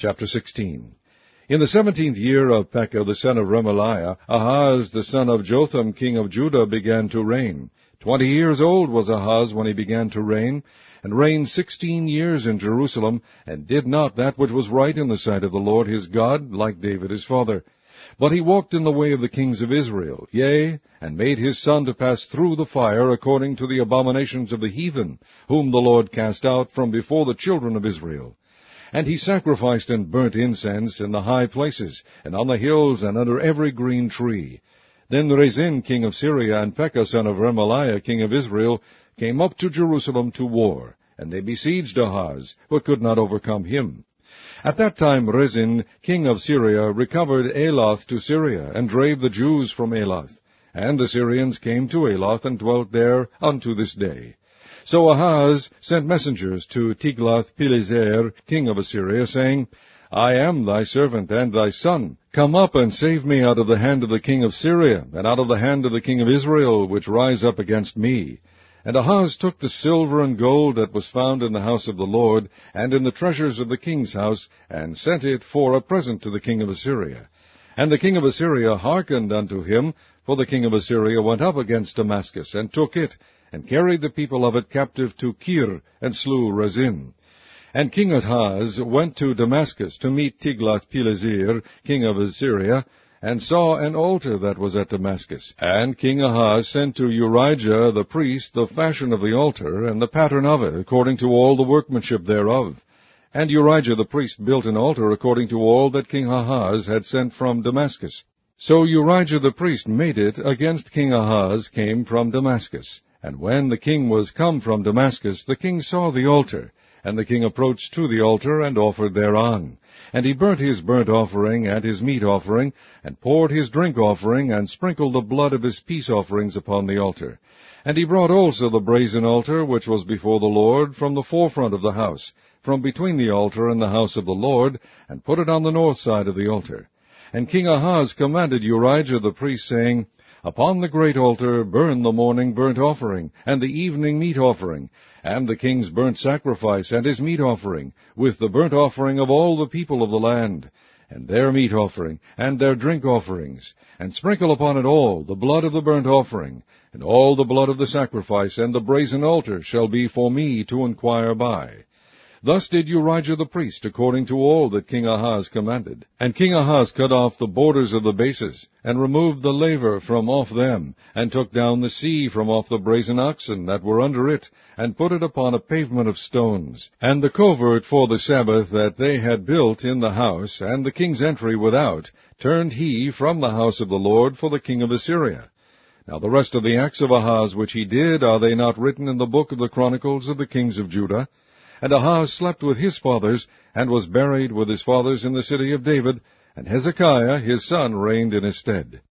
Chapter 16. In the 17th year of Pekah the son of Remaliah, Ahaz the son of Jotham king of Judah began to reign. 20 years old was Ahaz when he began to reign, and reigned 16 years in Jerusalem, and did not that which was right in the sight of the Lord his God, like David his father. But he walked in the way of the kings of Israel, yea, and made his son to pass through the fire according to the abominations of the heathen, whom the Lord cast out from before the children of Israel. And he sacrificed and burnt incense in the high places, and on the hills, and under every green tree. Then Rezin king of Syria, and Pekah son of Remaliah king of Israel, came up to Jerusalem to war, and they besieged Ahaz, but could not overcome him. At that time Rezin king of Syria recovered Elath to Syria, and drave the Jews from Elath. And the Syrians came to Elath, and dwelt there unto this day. So Ahaz sent messengers to Tiglath-Pileser, king of Assyria, saying, I am thy servant and thy son. Come up and save me out of the hand of the king of Syria, and out of the hand of the king of Israel, which rise up against me. And Ahaz took the silver and gold that was found in the house of the Lord, and in the treasures of the king's house, and sent it for a present to the king of Assyria. And the king of Assyria hearkened unto him, for the king of Assyria went up against Damascus, and took it, and carried the people of it captive to Kir, and slew Rezin. And King Ahaz went to Damascus to meet Tiglath-Pileser, king of Assyria, and saw an altar that was at Damascus. And King Ahaz sent to Urijah the priest the fashion of the altar, and the pattern of it, according to all the workmanship thereof. And Urijah the priest built an altar according to all that King Ahaz had sent from Damascus. So Urijah the priest made it against King Ahaz came from Damascus. And when the king was come from Damascus, the king saw the altar, and the king approached to the altar, and offered thereon. And he burnt his burnt offering and his meat offering, and poured his drink offering, and sprinkled the blood of his peace offerings upon the altar. And he brought also the brazen altar, which was before the Lord, from the forefront of the house, from between the altar and the house of the Lord, and put it on the north side of the altar. And King Ahaz commanded Urijah the priest, saying, Upon the great altar burn the morning burnt offering, and the evening meat offering, and the king's burnt sacrifice, and his meat offering, with the burnt offering of all the people of the land, and their meat offering, and their drink offerings, and sprinkle upon it all the blood of the burnt offering, and all the blood of the sacrifice, and the brazen altar shall be for me to inquire by. Thus did Urijah the priest, according to all that King Ahaz commanded. And King Ahaz cut off the borders of the bases, and removed the laver from off them, and took down the sea from off the brazen oxen that were under it, and put it upon a pavement of stones. And the covert for the Sabbath that they had built in the house, and the king's entry without, turned he from the house of the Lord for the king of Assyria. Now the rest of the acts of Ahaz which he did, are they not written in the book of the Chronicles of the kings of Judah? And Ahaz slept with his fathers, and was buried with his fathers in the city of David, and Hezekiah his son reigned in his stead.